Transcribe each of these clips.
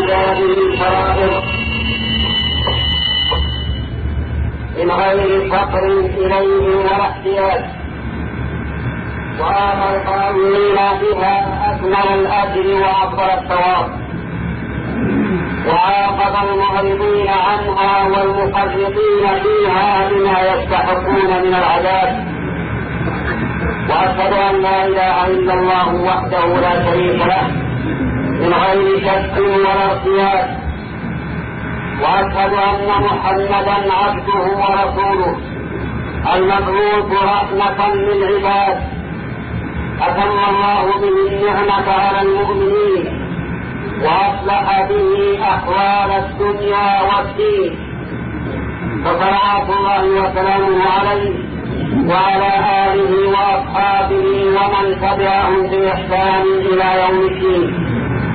ارتيابه شرائر من غير فقر إليه ولا احتياج، وآمر القائلين بها أكمل الأجر وأفضل الثواب، وعاقب المعرضين عنها والمفرطين فيها بما يستحقون من العذاب. وأشهد أن لا إله إلا الله وحده لا شريك له من غير شك ولا ارتياب، وأشهد أن محمدا عبده ورسوله المبعوث رحمة للعباد، أتم الله به النعمة على المؤمنين وأصلح به أحوال الدنيا والدين، فصلوات الله وسلامه عليه وعلى آله وأصحابه ومن تبعهم بإحسان إلى يوم الدين.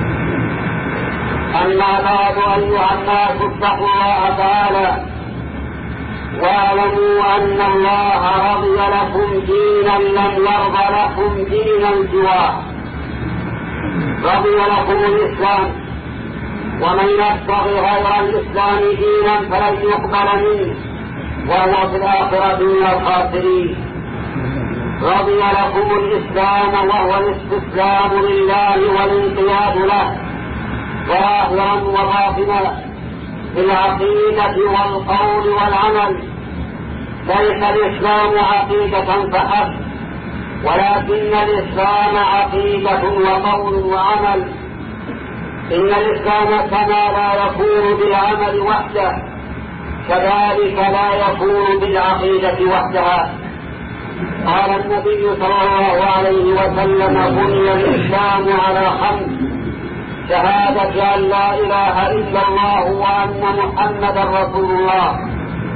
أما بعد، أيها الناس اتقوا الله تعالى واعلموا أن الله رضي لكم دينا لم يرض لكم دينا سواه، رضي لكم الإسلام، ومن يبتغي غير الإسلام دينا فلن يقبل منه وهو في الآخرة من الخاسرين. رضي لكم الإسلام وهو الاستسلام لله والانقياد له ظاهرا وباطنا في العقيدة والقول والعمل. ليس الإسلام عقيدة فحسب، ولكن الإسلام عقيدة وقول وعمل. إن الإسلام كما لا يكون بالعمل وحده كذلك لا يكون بالعقيدة وحدها. قال النبي صلى الله عليه وسلم: بني الإسلام على خمس: شهادة أن لا إله إلا الله وأن محمدا رسول الله،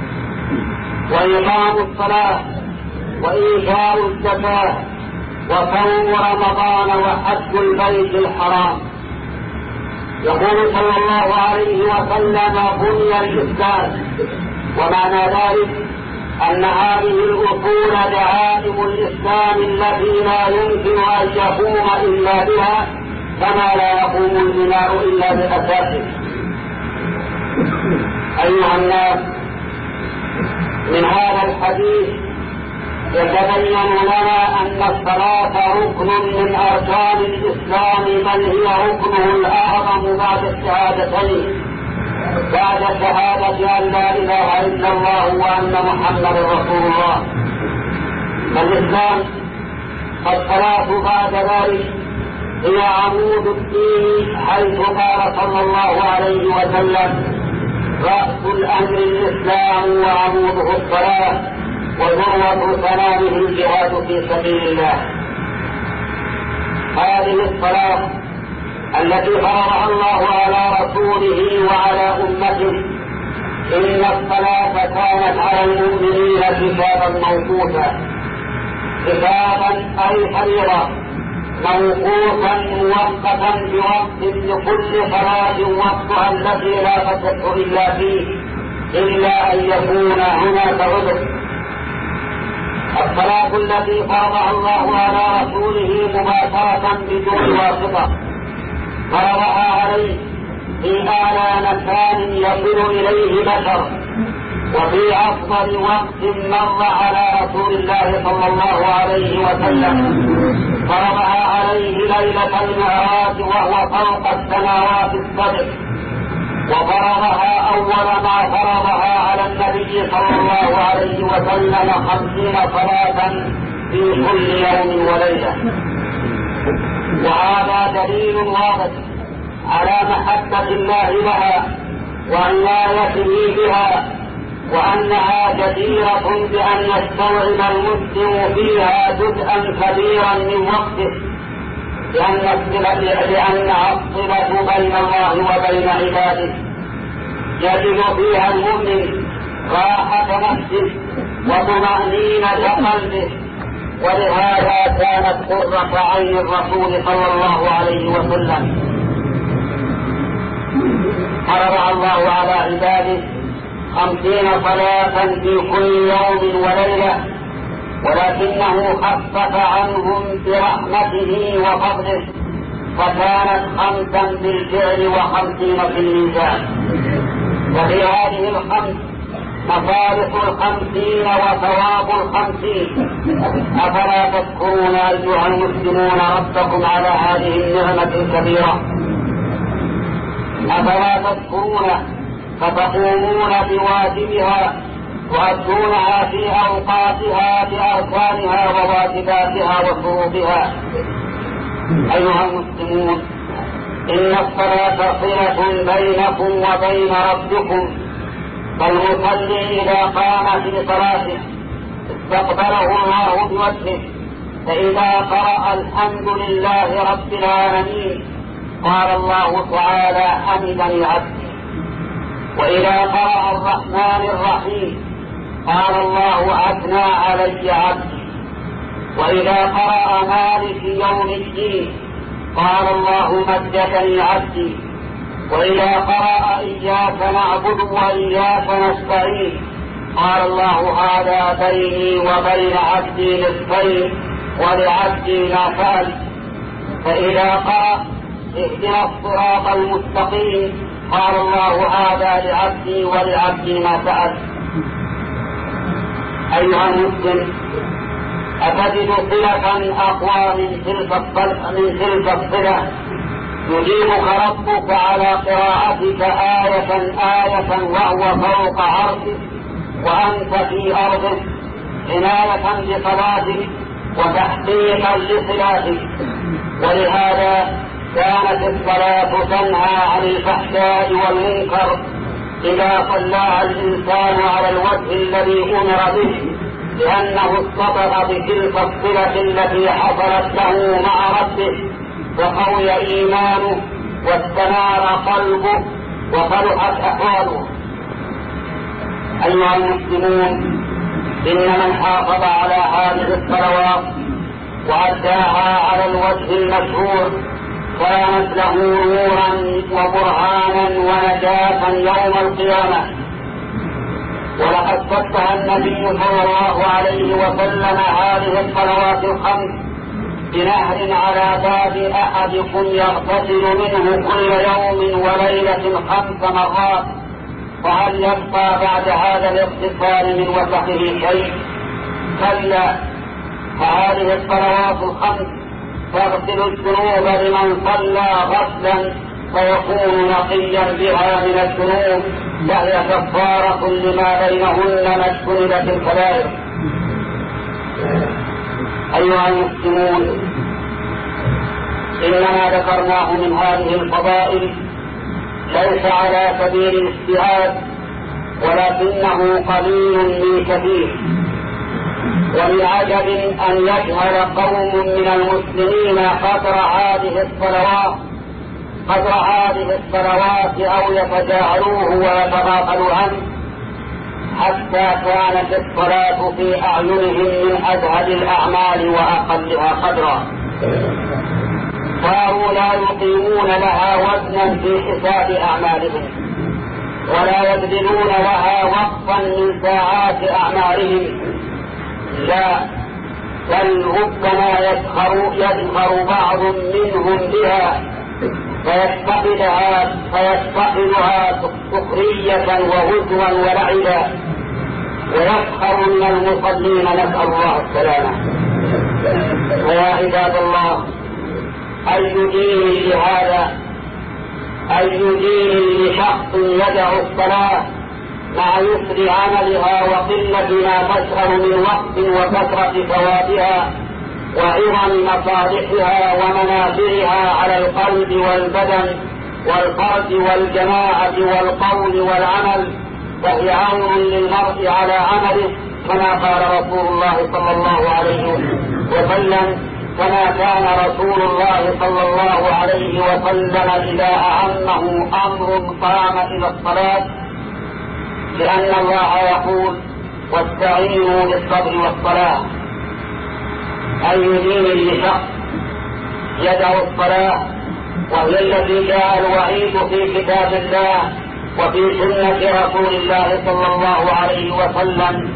وإقام الصلاة، وإيتاء الزكاة، وصوم رمضان، وحج البيت الحرام. يقول صلى الله عليه وسلم: بني الإسلام، ومعنى ذلك أن هذه الأصول دعائم الإسلام التي لا يمكن أن يقوم إلا بها، كما لا يقوم البناء إلا بأساسه. أيها الناس، من هذا الحديث يتبين لنا أن الصلاة ركن من أركان الإسلام، بل هي ركنه الأعظم بعد الشهادتين، بعد شهادة أن لا إله إلا الله وأن محمدا رسول الله. فالإسلام الصلاة بعد ذلك هي عمود الدين، حيث قال صلى الله عليه وسلم: رأس الأمر الإسلام وعموده الصلاة، وذروة سنامه الجهاد في سبيل الله. هذه الصلاة التي فرضها الله على رسوله وعلى أمته، إن الصلاة كانت على المؤمنين كتابا موقوتا، كتابا أي فريضة موقوتا موقتا بوقت لكل صلاة وقتها التي لا تصح إلا فيه، إلا أن يكون هناك عذر. الصلاة التي فرضها الله على رسوله مباشرة بدون واسطة، فرضها عليه في أعلى مكان يصل إليه بشر، وفي أفضل وقت مر على رسول الله صلى الله عليه وسلم. فرضها عليه ليلة المعراج وهو فوق السماوات السبع، وفرضها أول ما فرضها على النبي صلى الله عليه وسلم 50 صلاة في كل يوم وليلة. وهذا دليل واضح على محبة الله لها وعنايته بها، وأنها جديرة بأن يستوعب المسلم فيها جزءا كبيرا من وقته، لأنها الصلة بين الله وبين عباده، يجد فيها المؤمن راحة نفسه وطمأنينة قلبه. ولهذا كانت قرة عين الرسول صلى الله عليه وسلم. فرض الله على عباده 50 صلاة في كل يوم وليلة، ولكنه خفف عنهم برحمته وفضله، فكانت 5 بالفعل و50 في الميزان. وفي هذه ال5 مصالح 50 وثواب 50. أفلا تذكرون أيها المسلمون ربكم على هذه النعمة الكبيرة؟ أفلا تذكرون فتقومون بواجبها وتؤدونها في أوقاتها بأركانها وواجباتها وشروطها؟ أيها المسلمون، إن الصلاة صلة بينكم وبين ربكم، فالمصلي إذا قام في صلاته استقبله الله بوجهه، فإذا قرأ الحمد لله رب العالمين قال الله تعالى حمدني عبدي، وإذا قرأ الرحمن الرحيم قال الله أثنى علي عبدي، وإذا قرأ مالك يوم الدين قال الله مجدني عبدي، وإذا قرأ إياك نعبد وإياك نستعين قال الله هذا بيني وبين عبدي نصفين ولعبدي ما سأل، فإذا قرأ اهدنا الصراط المستقيم قال الله هذا لعبدي ولعبدي ما سأل. أيها المسلم، أتجد صلة أقوى من تلك الصلة يجيبك ربك على قراءتك آية وهو فوق عرشه وأنت في أرضه، عناية بصلاتك وتحقيقا لصلاتك. ولهذا كانت الصلاة تنهى عن الفحشاء والمنكر إذا صلى الإنسان على الوجه الذي أمر به، لأنه اصطبغ بتلك الصلة التي حصلت له مع ربه، وقوي إيمانه واستنار قلبه وصلحت أحواله. أيها المسلمون، إن من حافظ على هذه الصلوات وأداها على الوجه المشهور كانت له نورا وبرهانا ونجاة يوم القيامة. ولقد فتح النبي صلى الله عليه وسلم هذه الصلوات ال5 بنهر على باب أحدكم يغتسل منه كل يوم وليلة 5 مرات، وهل يبقى بعد هذا الاغتسال من وسخه شيء؟ كلا، فهذه الصلوات ال5 تغسل الذنوب لمن صلى غسلا فيكون نقيا بها من الذنوب، وهي كفارة لما بينهن ما اجتنبت الكبائر. أيها المسلمون، إنما ذكرناه من هذه الفضائل ليس على سبيل الاجتهاد، ولكنه قليل من كثير. ومن عجب أن يجهل قوم من المسلمين قدر هذه الصلوات أو يتجاهلوه ويتغافلوا عنه، حتى كانت الصلاة في أعينهم من أزهد الأعمال وأقلها قدرا، صاروا لا يقيمون لها وزنا في حساب أعمالهم، ولا يبذلون لها وقفا من ساعات أعمالهم، لا، بل ربما يسخر بعض منهم بها فيتخذها سخرية وهزوا ولعبا، ويسخر من المصلين، نسأل الله السلامة. ويا عباد الله، أي دين لهذا؟ أي دين لشخص يدع الصلاة مع يسر عملها وقلة ما تشغل من وقت وكثرة ثوابها وعظم مصالحها ومنافعها على القلب والبدن والفرد والجماعة والقول والعمل، فهي عون للمرء على عمله، كما قال رسول الله صلى الله عليه وسلم: كما كان رسول الله صلى الله عليه وسلم إذا أهمه أمر قام إلى الصلاة، لأن الله يقول: واستعينوا بالصبر والصلاة. أي دين لشخص يدع الصلاة، وهي التي جاء الوعيد في كتاب الله وفي سنة رسول الله صلى الله عليه وسلم،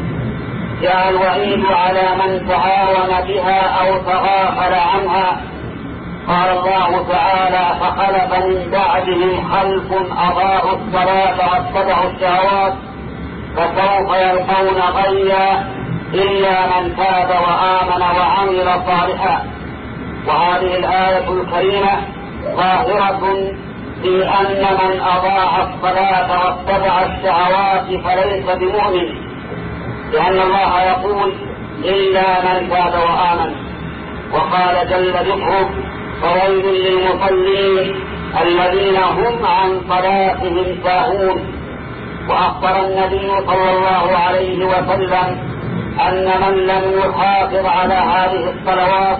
جاء الوعيد على من تعاون بها أو تغافل عنها، قال الله تعالى: فخلف من بعدهم خلف أضاعوا الصلاة واتبعوا الشهوات فسوف يلقون غيا إلا من تاب وآمن وعمل صالحا. وهذه الآية الكريمة ظاهرة في أن من أضاع الصلاة واتبع الشهوات فليس بمؤمن، لأن الله يقول: إلا من تاب وآمن. وقال جل ذكره: فويل للمصلين الذين هم عن صلاتهم ساهون. وأخبر النبي صلى الله عليه وسلم أن من لم يحافظ على هذه الصلوات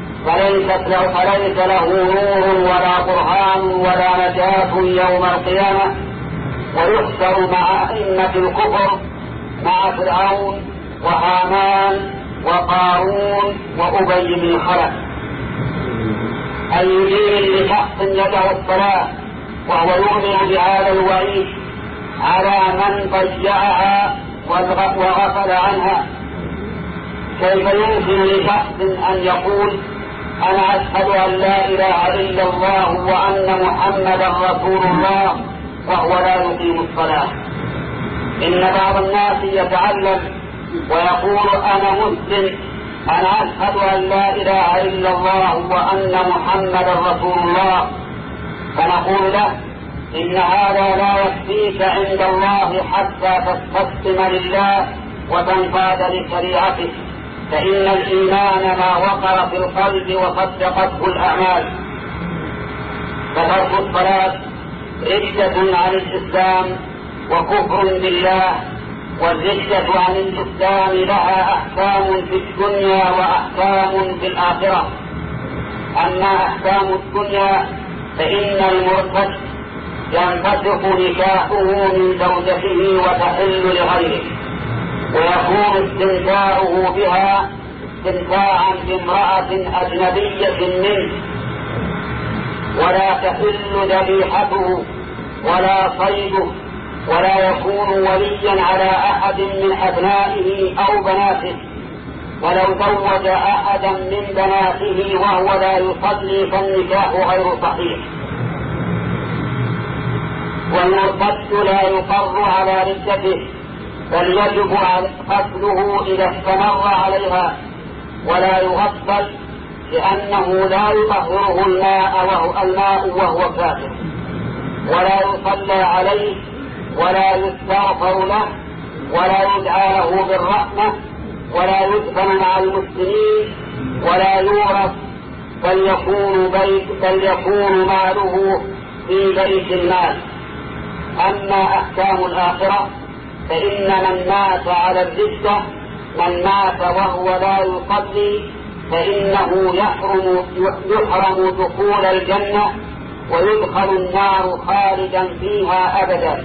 فليس له نور ولا برهان ولا نجاة يوم القيامة، ويحشر مع أئمة الكفر، مع فرعون وهامان وقارون وأبي بن خلف. أي دين لشخص يدع الصلاة وهو يؤمن بهذا الوعيد على من ضيعها وغفل عنها. كيف يمكن لشخص أن يقول: أنا أشهد أن لا إله إلا الله وأن محمدا رسول الله، وهو لا يقيم الصلاة؟ إن بعض الناس يتعلم ويقول: أنا مسلم، أنا أشهد أن لا إله إلا الله وأن محمدا رسول الله، فنقول له: إن هذا لا يكفيك عند الله حتى تستسلم لله وتنقاد لشريعته، فإن الإيمان ما وقر في القلب وصدقته الأعمال. فترك الصلاة ردة عن الإسلام وكفر بالله، والردة عن الإسلام لها أحكام في الدنيا وأحكام في الآخرة. أما أحكام الدنيا فإن المرتد ينفسخ نكاحه من زوجته وتحل لغيره، ويكون استمتاعه بها استمتاعا بامرأة أجنبية منه، ولا تحل ذبيحته ولا صيده، ولا يكون وليا على أحد من أبنائه أو بناته. ولو زوج أحدا من بناته وهو لا يصلي فالنكاح غير صحيح. والمرتد لا يقر على ردته، بل يجب قتله إذا استمر عليها، ولا يغسل لأنه لا يطهره الماء وهو كافر، ولا يصلى عليه، ولا يستغفر له، ولا يدعى له بالرحمة، ولا يدفن مع المسلمين، ولا يورث، بل يكون ماله في بيت المال. أما أحكام الآخرة فإن من مات على الردة، من مات وهو لا يصلي، فإنه يحرم دخول الجنة ويدخل النار خالدا فيها أبدا.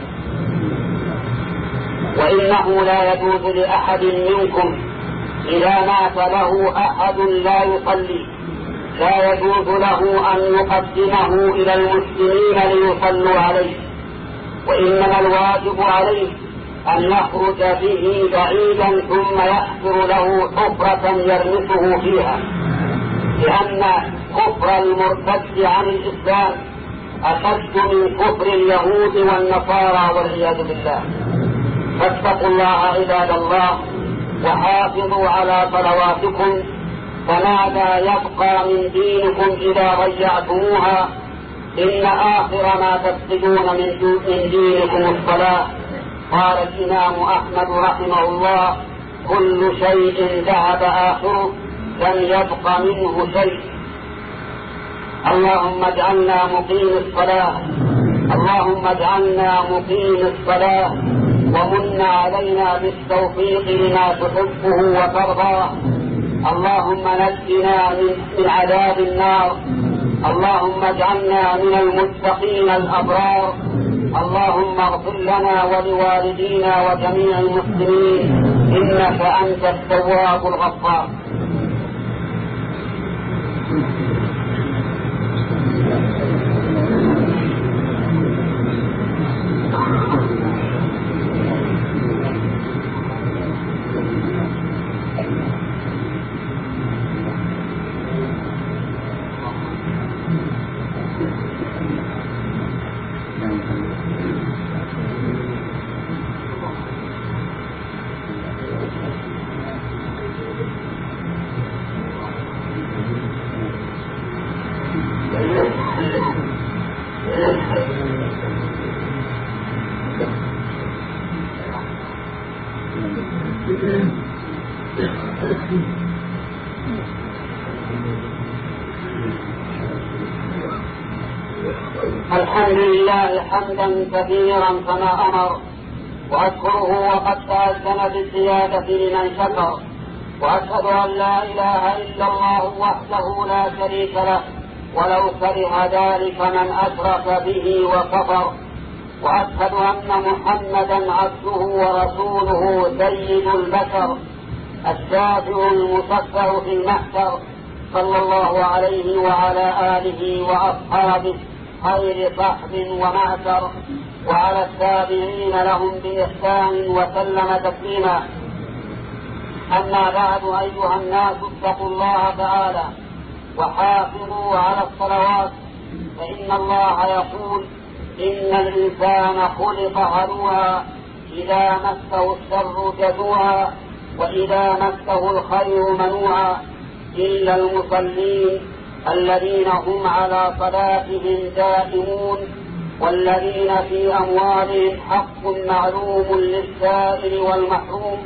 وإنه لا يجوز لأحد منكم إذا مات له أحد لا يصلي، لا يجوز له أن يقدمه إلى المسلمين ليصلوا عليه، وإنما الواجب عليه أن يخرج به بعيدا ثم يحفر له حفرة يرمسه فيها، لأن كفر المرتد عن الإسلام أشد من كفر اليهود والنصارى والعياذ بالله. فاتقوا الله عباد الله، وحافظوا على صلواتكم، فماذا يبقى من دينكم إذا ضيعتموها؟ إن آخر ما تفقدون من دينكم الصلاة. قال الإمام أحمد رحمه الله: كل شيء ذهب آخره، لم يبق منه شيء. اللهم اجعلنا مقيم الصلاة، اللهم اجعلنا مقيم الصلاة، ومن علينا بالتوفيق لما تحبه وترضاه. اللهم نجنا من عذاب النار، اللهم اجعلنا من المتقين الأبرار. اللهم اغفر لنا ولوالدينا وجميع المسلمين، إنك أنت التواب الغفار. الحمد لله حمدا كثيرا كما أمر، وأشكره وقد تأذن بالزيادة لمن شكر، وأشهد أن لا إله إلا الله وحده لا شريك له ولو كره ذلك من أشرك به وكفر، وأشهد أن محمدا عبده ورسوله سيد البشر الشافع المشفع في المحشر، صلى الله عليه وعلى آله وأصحابه خير صحب ومعشر، وعلى التابعين لهم بإحسان وسلم تسليما. أما بعد، أيها الناس اتقوا الله تعالى وحافظوا على الصلوات، فإن الله يقول: إن الإنسان خلق هلوعا إذا مسه الشر جزوعا وإذا مسه الخير منوعا، إلا المصلين الذين هم على صلاتهم دائمون، والذين في أموالهم حق معلوم للسائل والمحروم،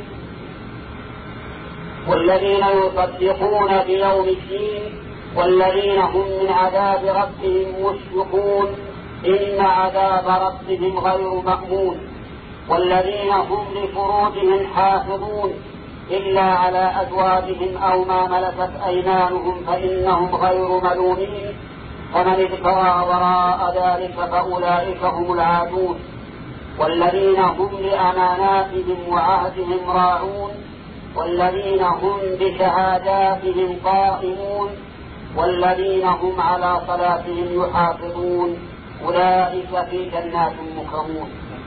والذين يصدقون بيوم الدين، والذين هم من عذاب ربهم مشفقون، إن عذاب ربهم غير مأمون، والذين هم لفروجهم حافظون إلا على أزواجهم أو ما ملكت أيمانهم فإنهم غير ملومين، ومن ابتغى وراء ذلك فأولئك هم العادون، والذين هم لأماناتهم وعهدهم راعون، والذين هم بشهاداتهم قائمون، والذين هم على صلاتهم يحافظون، أولئك في جنات مكرمون.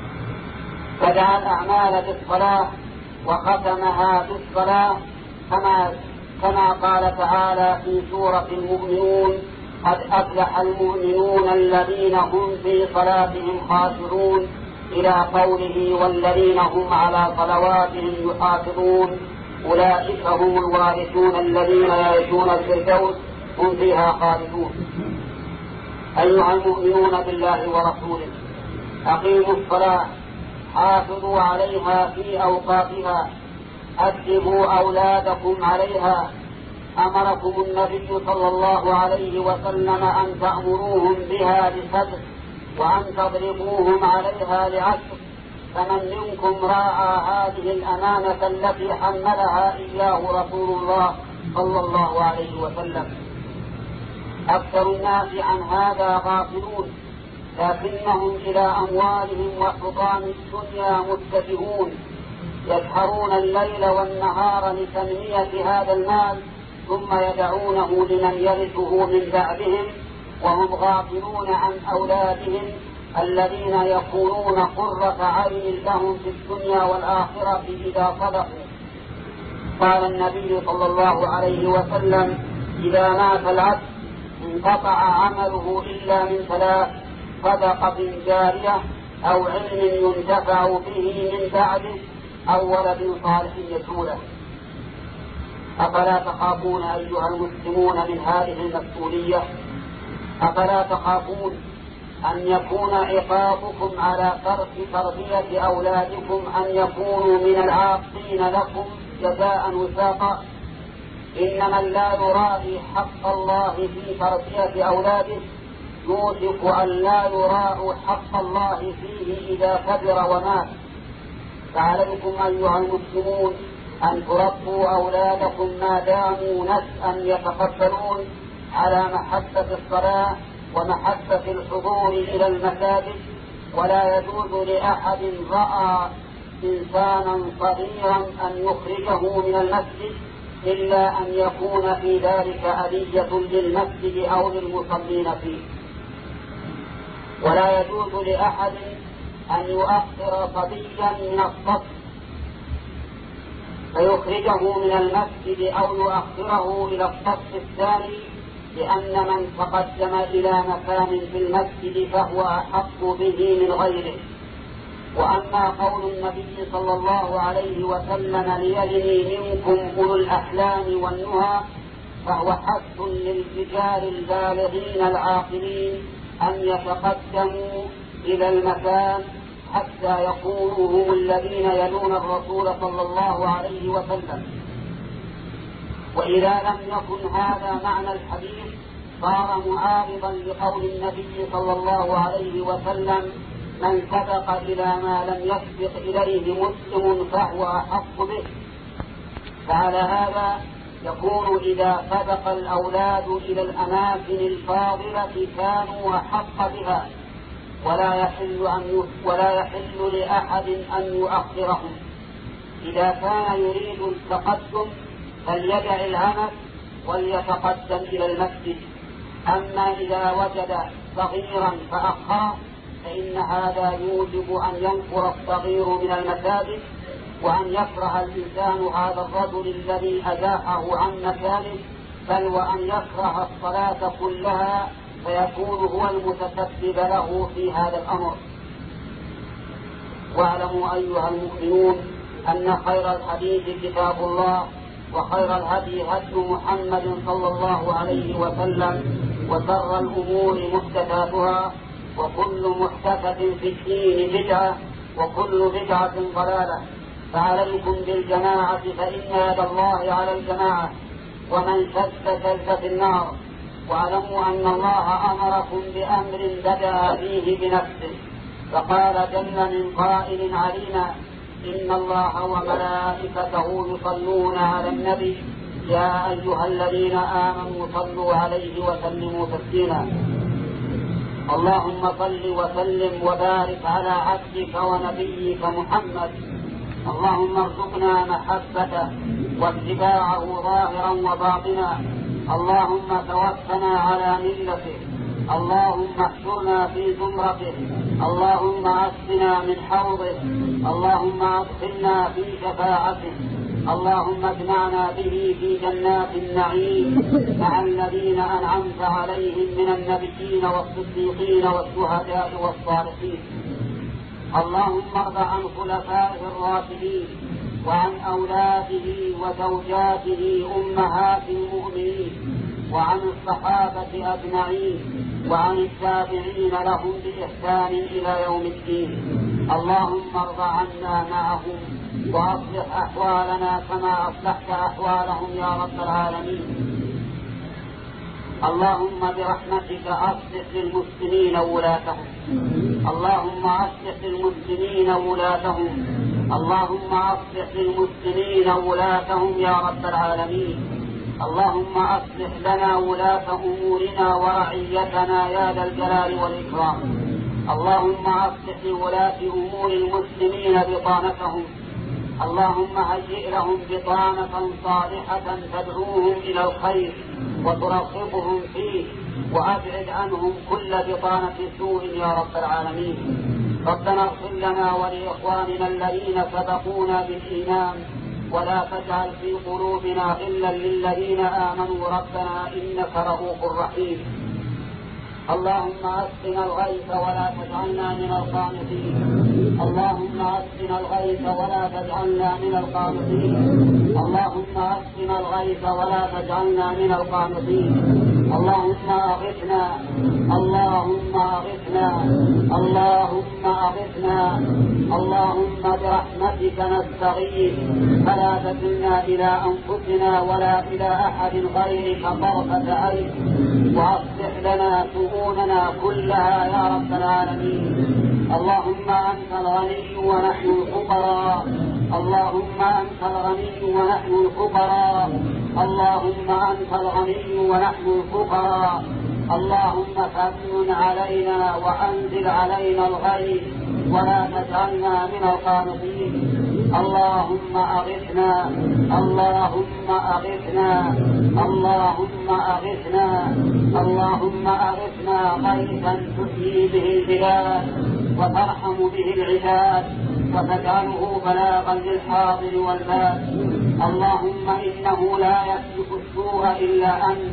فدعا الأعمال بالصلاة وختمها بالصلاة كما قال تعالى في سورة المؤمنون: قد أفلح المؤمنون الذين هم في صلاتهم خاشعون، إلى قوله: والذين هم على صلواتهم يحافظون، أولئك هم الوارثون الذين يرثون الفردوس هم فيها خالدون. أيها المؤمنون بالله ورسوله، أقيموا الصلاة، حافظوا عليها في أوقاتها، أدبوا أولادكم عليها. أمركم النبي صلى الله عليه وسلم أن تأمروهم بها ل7 وأن تضربوهم عليها ل10، فمن منكم راعى هذه الأمانة التي حملها إياه رسول الله صلى الله عليه وسلم. أكثر الناس عن هذا غافلون، لكنهم إلى أموالهم وحطام الدنيا متجهون، يسهرون الليل والنهار لتنمية هذا المال، ثم يدعونه لمن يرثه من بعدهم، وهم غافلون عن أولادهم الذين يكونون قرة عين لهم في الدنيا والآخرة إذا صدقوا. قال النبي صلى الله عليه وسلم: إذا مات العبد انقطع عمله إلا من 3: صدقة جارية، أو علم ينتفع به من بعده، أو ولد صالح يدعو له. أفلا تخافون أيها المسلمون من هذه المسؤولية؟ أفلا تخافون أن يكون عقابكم على ترك تربية أولادكم أن يكونوا من العاقين لكم جزاء وفاقا؟ إن من لا يراعي حق الله في تربية أولاده يوشك أن لا يراعوا حق الله فيه إذا كبر ومات. فعليكم أيها المسلمون أن تربوا أولادكم ما داموا نشأ يتقبلون على محبة الصلاة ومحبة الحضور إلى المساجد. ولا يجوز لأحد رأى إنسانا صغيرا أن يخرجه من المسجد إلا أن يكون في ذلك أذية للمسجد أو للمصلين فيه. ولا يجوز لأحد أن يؤخر صبيا من الصف فيخرجه من المسجد أو يؤخره إلى الصف الثاني لأن من تقدم إلى مكان في المسجد فهو أحق به من غيره. وأما قول النبي صلى الله عليه وسلم ليلني منكم أولو الأحلام والنهى فهو حث للرجال البالغين العاقلين أن يتقدموا إلى المكان حتى يكونوا هم الذين يلون الرسول صلى الله عليه وسلم. وإذا لم يكن هذا معنى الحديث صار معارضا لقول النبي صلى الله عليه وسلم من سبق إلى ما لم يسبق إليه مسلم فهو أحق به. فعلى هذا يكون إذا سبق الأولاد إلى الأماكن الفاضلة كانوا أحق بها، ولا يحل لأحد أن يؤخرهم. إذا كان يريد التقدم فليدع العمل وليتقدم إلى المسجد. أما إذا وجد صغيرا فأخره فإن هذا يوجب أن ينفر الصغير من المساجد، وأن يكره الإنسان هذا الرجل الذي أزاحه عن مكانه، بل وأن يكره الصلاة كلها فيكون هو المتسبب له في هذا الأمر. واعلموا أيها المؤمنون أن خير الحديث كتاب الله، وخير الهدي هدي محمد صلى الله عليه وسلم، وشر الأمور محدثاتها، وكل محدثة في الدين بدعة، وكل بدعة ضلالة. فعليكم بالجماعة فإن يد الله على الجماعة، ومن شد في النار. واعلموا أن الله أمركم بأمر بدأ فيه بنفسه، فقال جل من قائل علينا إن الله وملائكته يصلون على النبي يا أيها الذين آمنوا صلوا عليه وسلموا تسليما. اللهم صل وسلم وبارك على عبدك ونبيك محمد. اللهم ارزقنا محبته واتباعه ظاهرا وباطنا. اللهم توفنا على ملته. اللهم احشرنا في زمرته. اللهم اسقنا من حوضه. اللهم ادخلنا في شفاعته. اللهم اجمعنا به في جنات النعيم مع الذين أنعمت عليهم من النبيين والصديقين والشهداء والصالحين. اللهم ارض عن خلفائه الراشدين وعن أولاده وزوجاته أمهات المؤمنين، وعن الصحابة أجمعين، وعن التابعين لهم بإحسان إلى يوم الدين. اللهم ارض عنا معهم وأصلح أحوالنا كما أصلحت أحوالهم يا رب العالمين. اللهم برحمتك أصلح للمسلمين ولاتهم. اللهم أصلح للمسلمين ولاتهم. اللهم أصلح للمسلمين ولاتهم يا رب العالمين. اللهم أصلح لنا ولاة أمورنا ورعيتنا يا ذا الجلال والإكرام. اللهم أصلح لولاة أمور المسلمين بطانتهم. اللهم هيئ لهم بطانة صالحة تدعوهم إلى الخير وترغبهم فيه، وأبعد عنهم كل بطانة سوء يا رب العالمين. ربنا اغفر لنا ولإخواننا الذين سبقونا بالإيمان، ولا تجعل في قلوبنا غلا للذين آمنوا ربنا إنك رؤوف رحيم. اللهم اسقنا الغيث ولا تجعلنا من القانطين. اللهم اسقنا الغيث ولا تجعلنا من القانطين. اللهم اسقنا الغيث ولا تجعلنا من القانطين. اللهم اغثنا. اللهم اغثنا. اللهم اغثنا. اللهم برحمتك نستغيث فلا تكلنا الى انفسنا ولا الى احد غيرك طرفة عين، واصلح لنا شؤوننا كلها يا رب العالمين. اللهم أنت الغني ونحن الفقراء. اللهم أنت الغني ونحن الفقراء. اللهم أنت الغني ونحن الفقراء. اللهم فمن علينا وأنزل علينا الغيث ولا تجعلنا من القانطين. اللهم أغثنا. اللهم أغثنا. اللهم أغثنا. اللهم أغثنا غيثا تحيي به البلاد وترحم به العباد وتجعله بلاغا للحاضر والباد. اللهم إنه لا يكشف السوء إلا أنت،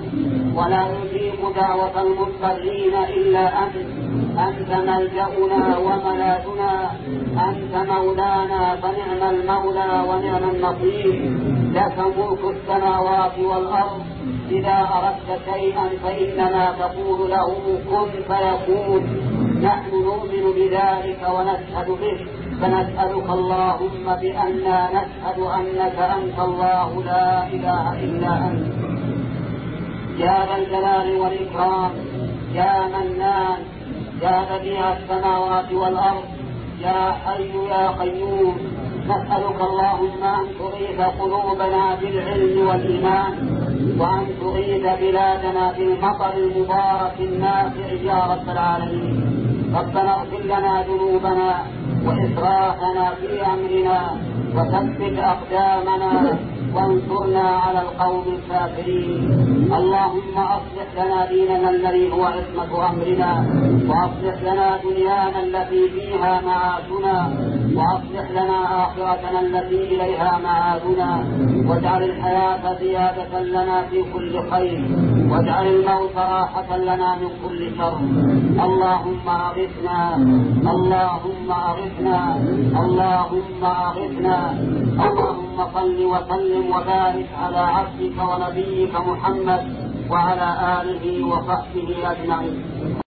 ولا يجيب دعوة المضطرين إلا أنت ملجأنا وملاذنا، أنت مولانا فنعم المولى ونعم النصير. لك ملك السماوات والأرض، إذا أردت شيئا فإنما تقول له كن فيكون. نحن نؤمن بذلك ونشهد به، فنسألك اللهم بأننا نشهد أنك أنت الله لا إله إلا أنت، يا ذا الجلال والإكرام، يا منان، يا بديع السماوات والأرض، يا حي يا قيوم. نسألك اللهم أن تغيث قلوبنا بالعلم والإيمان، وأن تغيث بلادنا بالمطر المبارك النافع يا رب العالمين. ربنا اغفر لنا ذنوبنا وإسرافنا في أمرنا، وثبت أقدامنا وانصرنا على القوم الكافرين. اللهم أصلح لنا ديننا الذي هو عصمة أمرنا، وأصلح لنا دنيانا التي فيها معاشنا، وأصلح لنا آخرتنا التي إليها معادنا، واجعل الحياة زيادة لنا في كل خير، واجعل الموت راحة لنا من كل شر. اللهم أغثنا، اللهم أغثنا، اللهم أغثنا. اللهم صل وسلم وبارك على عبدك ونبيك محمد وعلى آله وصحبه أجمعين.